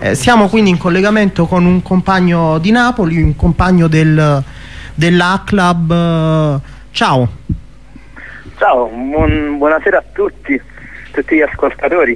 Siamo quindi in collegamento con un compagno di Napoli, un compagno dell'A-Club. Ciao. Ciao, buonasera a tutti gli ascoltatori.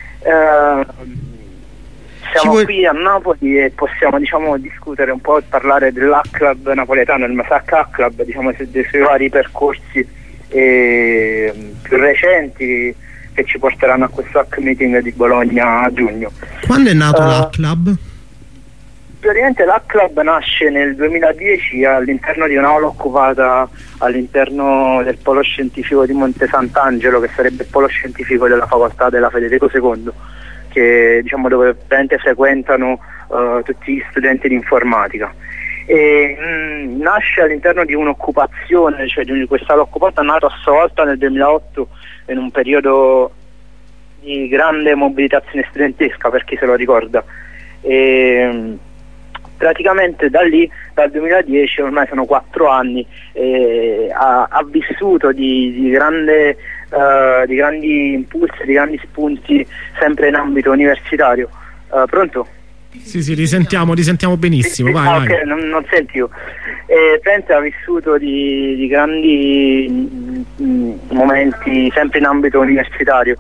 Siamo qui a Napoli e possiamo discutere un po' e parlare dell'A-Club napoletano, il Masacca A-Club, dei suoi vari percorsi più recenti che ci porteranno a questo Hack Meeting di Bologna a giugno. Quando è nato l'A-Club? Praticamente l'A-Club nasce nel 2010 all'interno di un'aula occupata all'interno del polo scientifico di Monte Sant'Angelo, che sarebbe il polo scientifico della facoltà della Federico II, che dove veramente frequentano tutti gli studenti di informatica. E nasce all'interno di un'occupazione, cioè di quest'aula occupata, nato a sua volta nel 2008 in un periodo di grande mobilitazione studentesca, per chi se lo ricorda. E praticamente da lì, dal 2010, ormai sono 4 anni, ha vissuto di grandi impulsi, di grandi spunti sempre in ambito universitario. Pronto? Sì, risentiamo benissimo. Sì, vai. Okay, non sentivo. Penso ha vissuto di grandi momenti sempre in ambito universitario.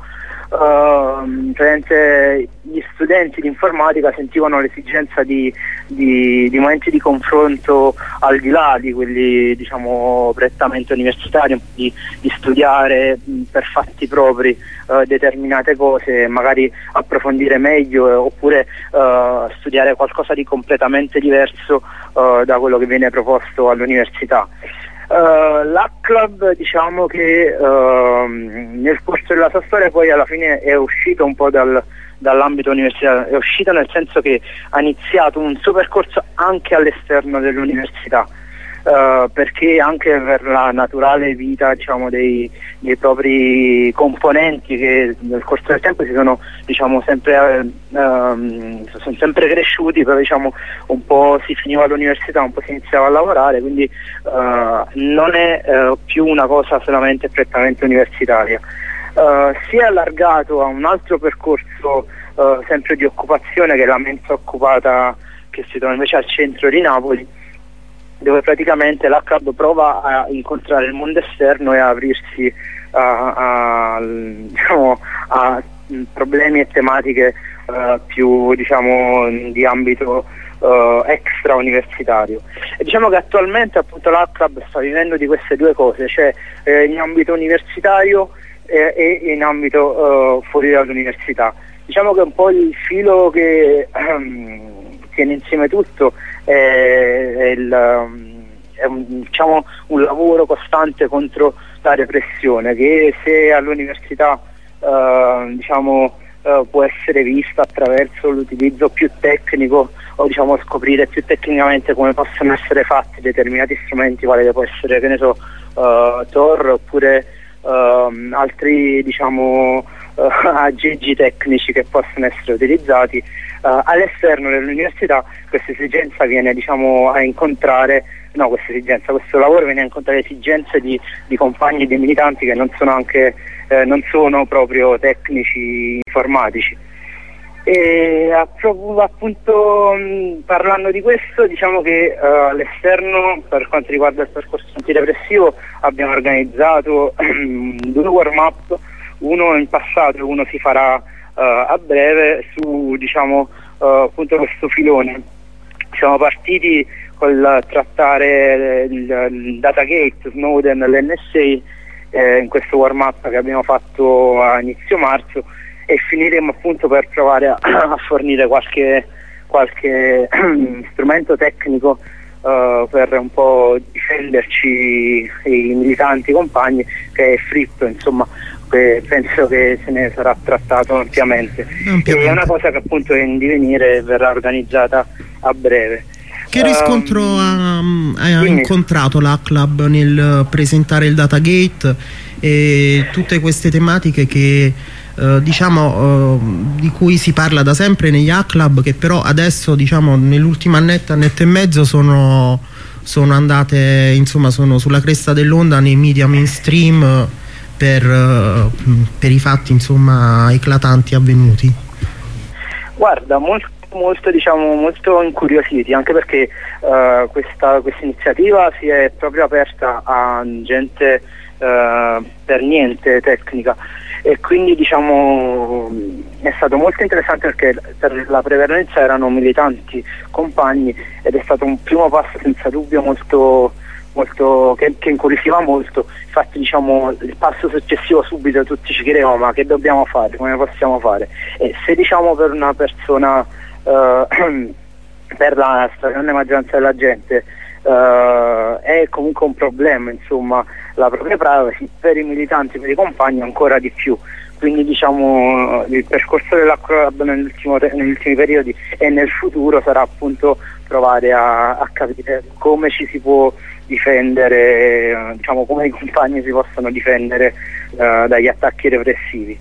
Gli studenti di informatica sentivano l'esigenza di momenti di confronto al di là di quelli prettamente universitari, di studiare per fatti propri determinate cose, magari approfondire meglio oppure studiare qualcosa di completamente diverso da quello che viene proposto all'università. L'A-Club che nel corso della sua storia poi alla fine è uscito un po' dall'ambito universitario, è uscito nel senso che ha iniziato un suo percorso anche all'esterno dell'università, perché anche per la naturale vita dei propri componenti, che nel corso del tempo si sono sempre cresciuti, però un po' si finiva all'università, un po' si iniziava a lavorare, quindi non è più una cosa solamente prettamente universitaria. Si è allargato a un altro percorso sempre di occupazione, che è la mensa occupata, che si trova invece al centro di Napoli, dove praticamente l'A-Club prova a incontrare il mondo esterno e a aprirsi a problemi e tematiche più di ambito extra universitario. E che attualmente appunto l'A-Club sta vivendo di queste due cose, cioè in ambito universitario e in ambito fuori dall'università. Che un po' il filo che tiene insieme tutto è un lavoro costante contro la repressione, che se all'università può essere vista attraverso l'utilizzo più tecnico o scoprire più tecnicamente come possono essere fatti determinati strumenti, quale che può essere, Tor, oppure altri aggeggi tecnici che possono essere utilizzati all'esterno dell'università. Questa esigenza viene a incontrare, questo lavoro viene a incontrare esigenze di compagni, di militanti che non sono proprio tecnici informatici. E appunto parlando di questo, che all'esterno, per quanto riguarda il percorso antirepressivo, abbiamo organizzato 2 warm-up, uno in passato e uno si farà a breve, su appunto questo filone. Siamo partiti col trattare il Datagate, Snowden, l'NSA in questo warm-up che abbiamo fatto a inizio marzo, e finiremo appunto per provare a fornire qualche strumento tecnico per un po' difenderci, i militanti compagni, che è fritto, penso che se ne sarà trattato ampiamente. È una cosa che appunto è in divenire e verrà organizzata a breve. Che riscontro ha incontrato l'A-Club nel presentare il Datagate e tutte queste tematiche che di cui si parla da sempre negli A-Club, che però adesso nell'ultimo annetto e mezzo sono andate, sono sulla cresta dell'onda nei media mainstream per i fatti eclatanti avvenuti? Guarda, molto molto, diciamo, molto incuriositi, anche perché questa iniziativa si è proprio aperta a gente per niente tecnica, e quindi diciamo è stato molto interessante perché per la prevalenza erano militanti compagni, ed è stato un primo passo senza dubbio molto che incuriosiva molto. Infatti diciamo il passo successivo, subito tutti ci chiedevano: ma che dobbiamo fare, come possiamo fare? E se diciamo per una persona per la stragrande maggioranza della gente è comunque un problema, insomma, la propria privacy, per i militanti, per i compagni ancora di più. Quindi diciamo il percorso dell'Acqua negli ultimi periodi e nel futuro sarà appunto provare a capire come ci si può difendere, diciamo come i compagni si possono difendere dagli attacchi repressivi.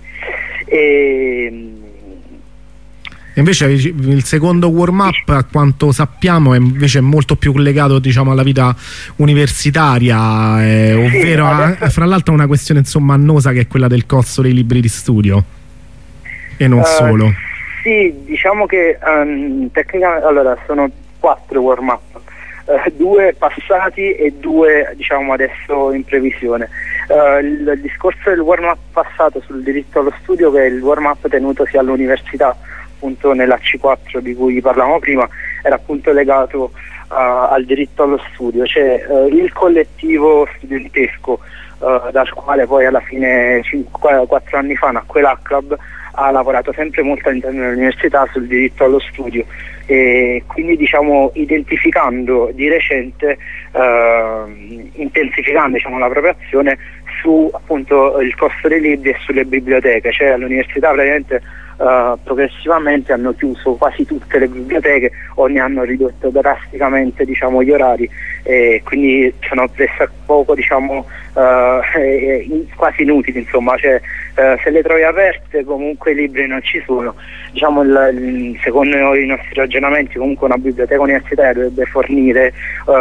Invece il secondo warm-up, a quanto sappiamo, è invece molto più legato, diciamo, alla vita universitaria, ovvero fra l'altro una questione, insomma, annosa, che è quella del costo dei libri di studio, e non solo. Sì, diciamo che tecnicamente allora sono 4 warm-up, 2 passati e 2 diciamo adesso in previsione. Il discorso del warm-up passato sul diritto allo studio, che è il warm-up tenutosi all'università, appunto nella C4 di cui parlavamo prima, era appunto legato al diritto allo studio, cioè il collettivo studentesco dal quale poi alla fine 4 anni fa nacque l'ACLAB, ha lavorato sempre molto all'interno dell'università sul diritto allo studio, e quindi diciamo identificando di recente, intensificando diciamo la propria azione su appunto il costo dei libri e sulle biblioteche, cioè all'università praticamente progressivamente hanno chiuso quasi tutte le biblioteche o ne hanno ridotto drasticamente diciamo gli orari, e quindi sono poco diciamo quasi inutili, insomma, cioè se le trovi aperte comunque i libri non ci sono. Diciamo secondo i nostri ragionamenti comunque una biblioteca universitaria dovrebbe fornire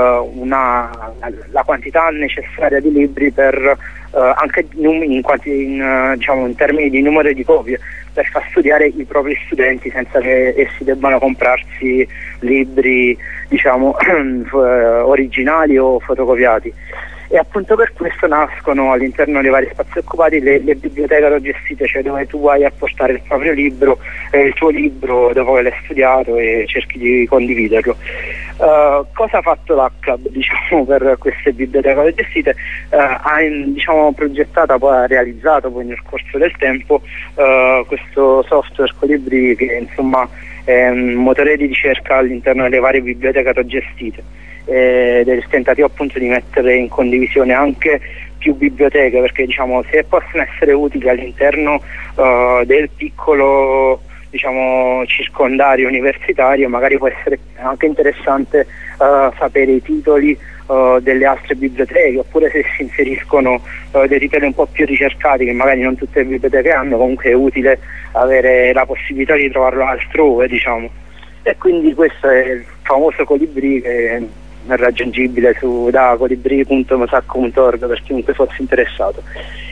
la quantità necessaria di libri per anche in termini di numero di copie, per far studiare i propri studenti senza che essi debbano comprarsi libri diciamo originali o fotocopiati. E appunto per questo nascono all'interno dei vari spazi occupati le biblioteche autogestite, cioè dove tu vai a portare il proprio libro, il tuo libro dopo che l'hai studiato, e cerchi di condividerlo. Cosa ha fatto l'ACLAB diciamo per queste biblioteche autogestite? Ha diciamo progettato, poi ha realizzato poi nel corso del tempo questo software Colibri, che insomma è un motore di ricerca all'interno delle varie biblioteche autogestite, del tentativo appunto di mettere in condivisione anche più biblioteche, perché diciamo se possono essere utili all'interno del piccolo diciamo circondario universitario, magari può essere anche interessante sapere i titoli delle altre biblioteche, oppure se si inseriscono dei titoli un po' più ricercati che magari non tutte le biblioteche hanno, comunque è utile avere la possibilità di trovarlo altrove, diciamo. E quindi questo è il famoso Colibri, che è raggiungibile da colibri.mosacco.org per chiunque fosse interessato.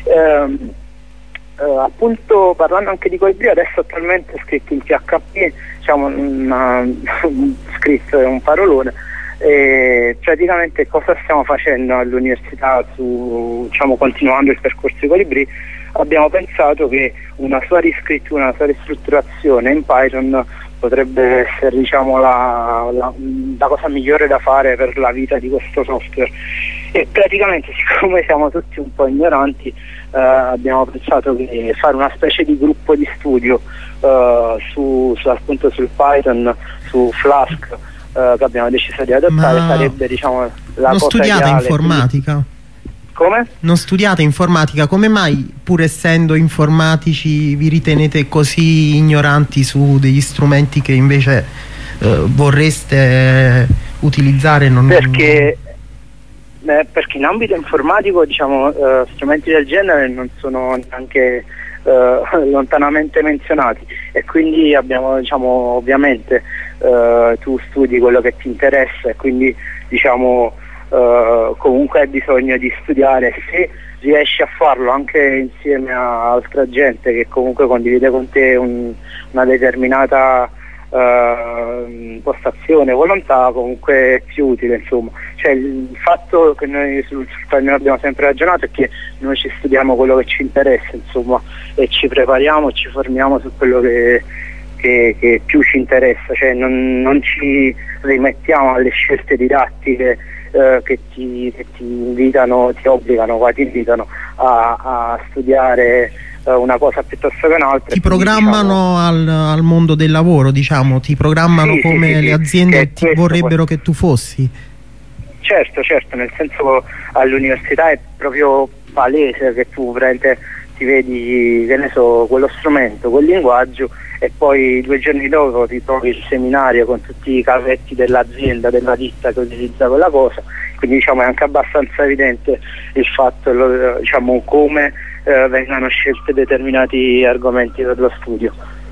Appunto, parlando anche di Colibri, adesso attualmente è scritto in PHP, diciamo scritto è un parolone, e praticamente cosa stiamo facendo all'università diciamo continuando il percorso di Colibri? Abbiamo pensato che una sua riscrittura, una sua ristrutturazione in Python potrebbe essere diciamo la cosa migliore da fare per la vita di questo software, e praticamente siccome siamo tutti un po' ignoranti abbiamo pensato che fare una specie di gruppo di studio appunto sul Python, su Flask, che abbiamo deciso di adottare, sarebbe diciamo la non cosa studiate ideale. informatica? Come? Non studiate informatica, come mai pur essendo informatici vi ritenete così ignoranti su degli strumenti che invece vorreste utilizzare? Perché in ambito informatico diciamo strumenti del genere non sono neanche lontanamente menzionati, e quindi abbiamo diciamo ovviamente tu studi quello che ti interessa, e quindi diciamo comunque hai bisogno di studiare. Se riesci a farlo anche insieme a altra gente che comunque condivide con te una determinata postazione, volontà, comunque è più utile, insomma. Cioè, il fatto che noi sul quale noi abbiamo sempre ragionato è che noi ci studiamo quello che ci interessa, insomma, e ci prepariamo, ci formiamo su quello che più ci interessa, cioè non ci rimettiamo alle scelte didattiche che ti invitano, ti obbligano, ti invitano a studiare una cosa piuttosto che un'altra. Ti programmano, diciamo, al mondo del lavoro, diciamo, ti programmano come le aziende ti vorrebbero che tu fossi. Certo, nel senso, all'università è proprio palese che tu veramente ti vedi, che ne so, quello strumento, quel linguaggio, e poi 2 giorni dopo ti trovi il seminario con tutti i cavetti dell'azienda, della ditta che utilizza quella cosa. Quindi, diciamo, è anche abbastanza evidente il fatto, diciamo, come vengano scelti determinati argomenti per lo studio.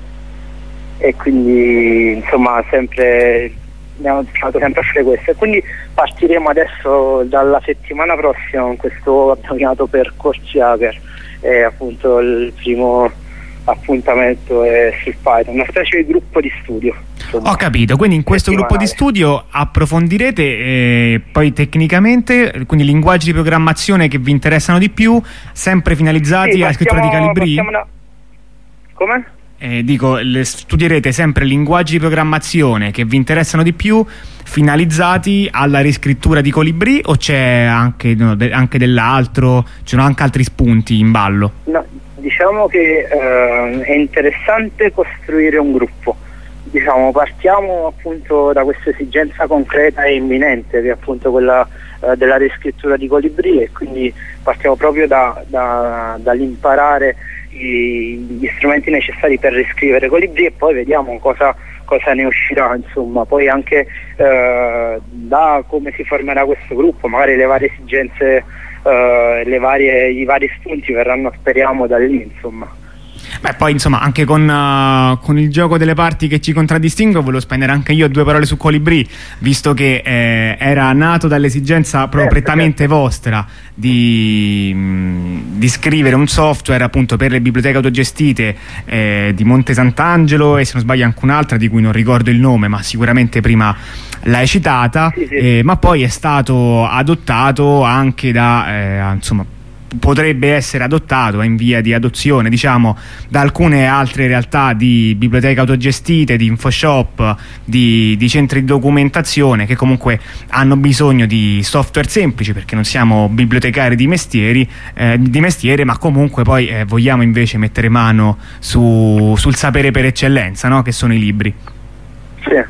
E quindi, insomma, abbiamo fatto sempre a fare questo, e quindi partiremo adesso dalla settimana prossima con questo, abbiamo chiamato Percorsi Hacker, e appunto il primo appuntamento è sul Python, una specie di gruppo di studio, insomma. Ho capito, quindi in questo gruppo di studio approfondirete poi tecnicamente, quindi linguaggi di programmazione che vi interessano di più, sempre finalizzati alla scrittura di Colibri? Come? Dico, studierete sempre linguaggi di programmazione che vi interessano di più, finalizzati alla riscrittura di Colibri, o c'è anche dell'altro, ci sono anche altri spunti in ballo? No, diciamo che è interessante costruire un gruppo. Diciamo, partiamo appunto da questa esigenza concreta e imminente, che è appunto quella della riscrittura di Colibri, e quindi partiamo proprio dall'imparare gli strumenti necessari per riscrivere Colibri, e poi vediamo cosa ne uscirà, insomma. Poi anche da come si formerà questo gruppo, magari le varie esigenze, i vari spunti verranno, speriamo, da lì, insomma. Beh, poi insomma anche con il gioco delle parti che ci contraddistingue, volevo spendere anche io 2 parole su Colibri, visto che era nato dall'esigenza proprio prettamente vostra di scrivere un software appunto per le biblioteche autogestite di Monte Sant'Angelo, e se non sbaglio anche un'altra di cui non ricordo il nome, ma sicuramente prima l'hai citata. Sì. Ma poi è stato adottato anche insomma, potrebbe essere adottato, è in via di adozione, diciamo, da alcune altre realtà di biblioteche autogestite, di InfoShop, di centri di documentazione, che comunque hanno bisogno di software semplici, perché non siamo bibliotecari di mestiere, ma comunque poi vogliamo invece mettere mano sul sapere per eccellenza, no? Che sono i libri. Sì.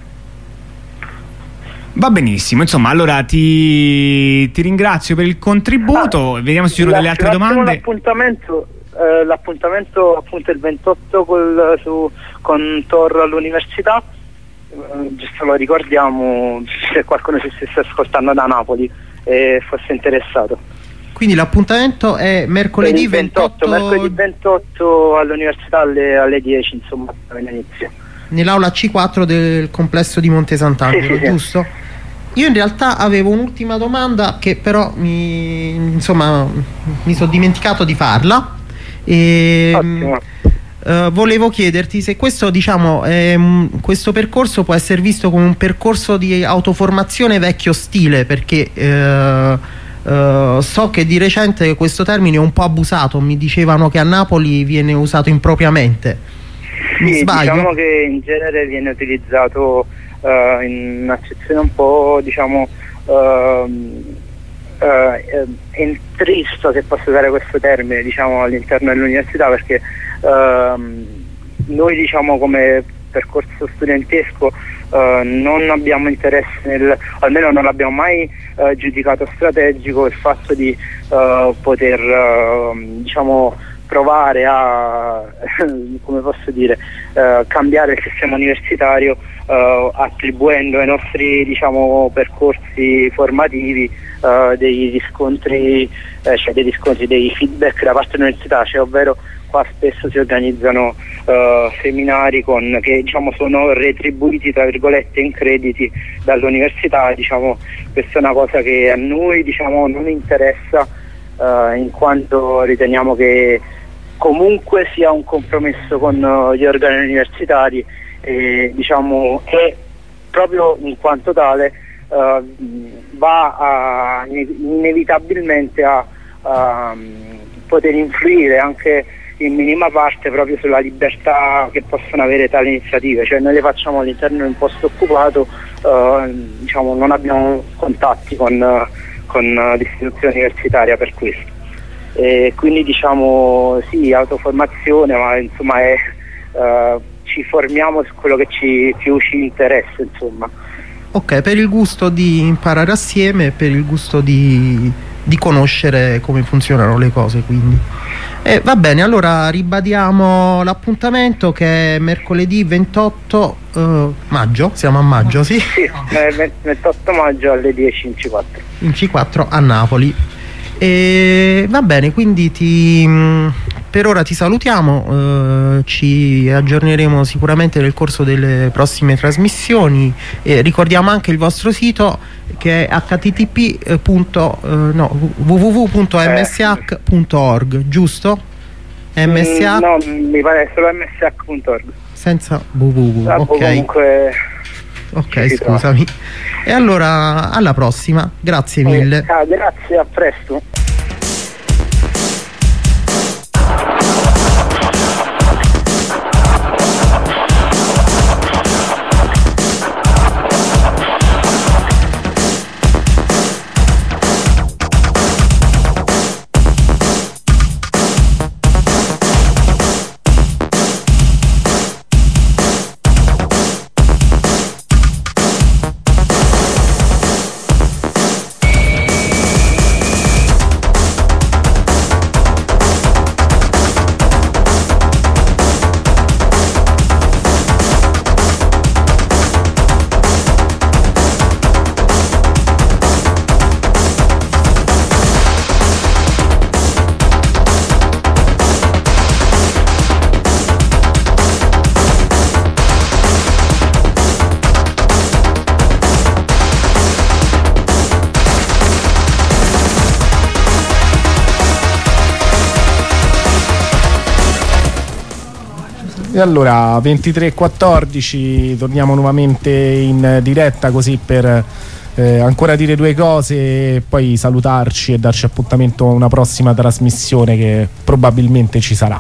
Va benissimo, insomma, allora ti ringrazio per il contributo, vediamo se ci sono delle altre domande. L'appuntamento appunto il 28 con Tor all'università, giusto lo ricordiamo, se qualcuno ci stesse ascoltando da Napoli e fosse interessato. Quindi l'appuntamento è mercoledì 28 all'università alle 10, insomma, all'inizio. Nell'aula C4 del complesso di Monte Sant'Angelo, giusto? Io in realtà avevo un'ultima domanda che però mi sono dimenticato di farla. Volevo chiederti se questo, diciamo, questo percorso può essere visto come un percorso di autoformazione vecchio stile, perché so che di recente questo termine è un po' abusato, mi dicevano che a Napoli viene usato impropriamente. Mi sbaglio? Diciamo che in genere viene utilizzato in un'accezione un po', diciamo, entrista, se posso usare questo termine, diciamo, all'interno dell'università, perché noi, diciamo, come percorso studentesco non abbiamo interesse almeno non l'abbiamo mai giudicato strategico, il fatto di poter diciamo provare a come posso dire cambiare il sistema universitario attribuendo ai nostri, diciamo, percorsi formativi dei riscontri, dei feedback da parte dell'università, cioè, ovvero qua spesso si organizzano seminari che, diciamo, sono retribuiti tra virgolette in crediti dall'università. Diciamo, questa è una cosa che a noi, diciamo, non interessa, in quanto riteniamo che comunque sia un compromesso con gli organi universitari diciamo, e proprio in quanto tale va inevitabilmente a poter influire anche in minima parte proprio sulla libertà che possono avere tali iniziative. Cioè noi le facciamo all'interno di un posto occupato, diciamo, non abbiamo contatti con l'istituzione universitaria per questo, e quindi diciamo sì, autoformazione, ma insomma ci formiamo su quello che più ci interessa, insomma. Ok, per il gusto di imparare assieme, per il gusto di conoscere come funzionano le cose, quindi. Va bene, allora ribadiamo l'appuntamento che è mercoledì 28 maggio, siamo a maggio, sì? Sì, 28 maggio alle 10 in C4. In C4 a Napoli. Va bene, quindi per ora ti salutiamo, ci aggiorneremo sicuramente nel corso delle prossime trasmissioni. Ricordiamo anche il vostro sito, che è www.msh.org, giusto? MSH? No, mi pare solo msh.org. Senza www, ok. Comunque ok, scusami. E allora alla prossima, grazie mille. Grazie, a presto. E allora 23:14 torniamo nuovamente in diretta, così per ancora dire due cose e poi salutarci e darci appuntamento a una prossima trasmissione che probabilmente ci sarà.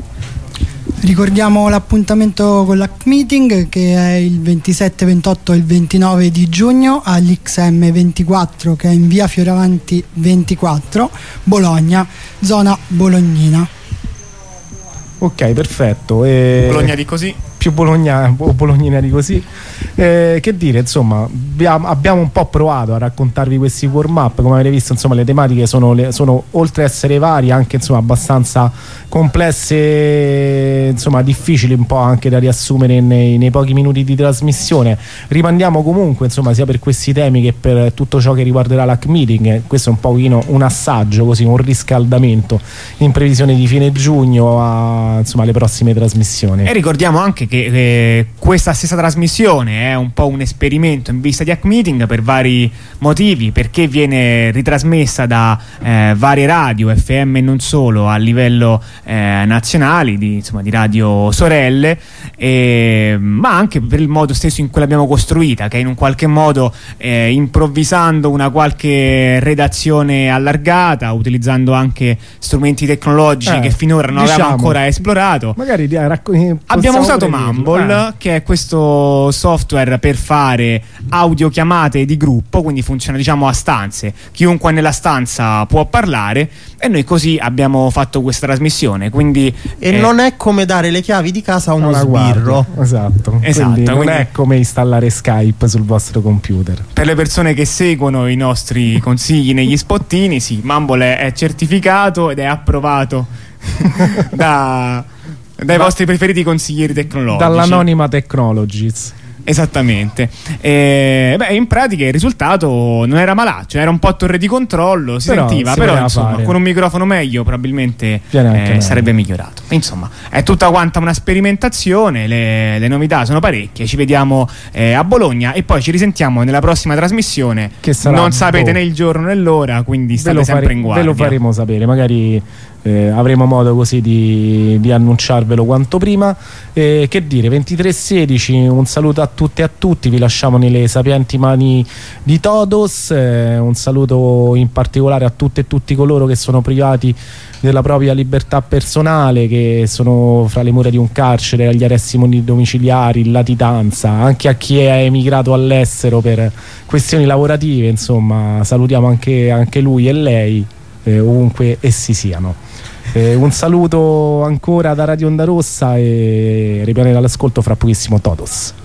Ricordiamo l'appuntamento con l'Hack Meeting, che è il 27, 28 e il 29 di giugno all'XM24, che è in via Fioravanti 24, Bologna, zona bolognina. Ok, perfetto. Bologna di così. Più bolognina di così. Che dire, insomma, abbiamo un po' provato a raccontarvi questi warm up. Come avete visto, insomma, le tematiche sono oltre ad essere varie, anche insomma abbastanza complesse, insomma difficili un po' anche da riassumere nei pochi minuti di trasmissione. Rimandiamo comunque, insomma, sia per questi temi che per tutto ciò che riguarderà l'Hack Meeting. Questo è un pochino un assaggio, così un riscaldamento in previsione di fine giugno a, insomma, le prossime trasmissioni. E ricordiamo anche che questa stessa trasmissione è un po' un esperimento in vista di Hack Meeting per vari motivi, perché viene ritrasmessa da varie radio FM e non solo a livello nazionali, di radio sorelle, ma anche per il modo stesso in cui l'abbiamo costruita, che è in un qualche modo improvvisando una qualche redazione allargata, utilizzando anche strumenti tecnologici che finora non avevamo ancora esplorato. Magari abbiamo usato Mumble, che è questo software per fare audiochiamate di gruppo, quindi funziona diciamo a stanze, chiunque nella stanza può parlare, e noi così abbiamo fatto questa trasmissione. Quindi non è come dare le chiavi di casa a uno sbirro. Esatto, quindi non è come installare Skype sul vostro computer. Per le persone che seguono i nostri consigli negli spottini, sì, Mumble è certificato ed è approvato dai vostri preferiti consiglieri tecnologici, dall'Anonima Technologies. Esattamente. In pratica il risultato non era malaccio, era un po' a torre di controllo, si sentiva, però insomma, con un microfono meglio probabilmente sarebbe migliorato. Insomma, è tutta quanta una sperimentazione, le novità sono parecchie, ci vediamo a Bologna e poi ci risentiamo nella prossima trasmissione, che sarà, non sapete né il giorno né l'ora, quindi state sempre in guardia. Ve lo faremo sapere, magari avremo modo così di annunciarvelo quanto prima. Che dire, 23:16, un saluto a tutte e a tutti, vi lasciamo nelle sapienti mani di Todos, un saluto in particolare a tutte e tutti coloro che sono privati della propria libertà personale, che sono fra le mura di un carcere, agli arresti domiciliari, in latitanza, anche a chi è emigrato all'estero per questioni lavorative, insomma salutiamo anche lui e lei, ovunque essi siano. Un saluto ancora da Radio Onda Rossa e rimanete all'ascolto, fra pochissimo Todos.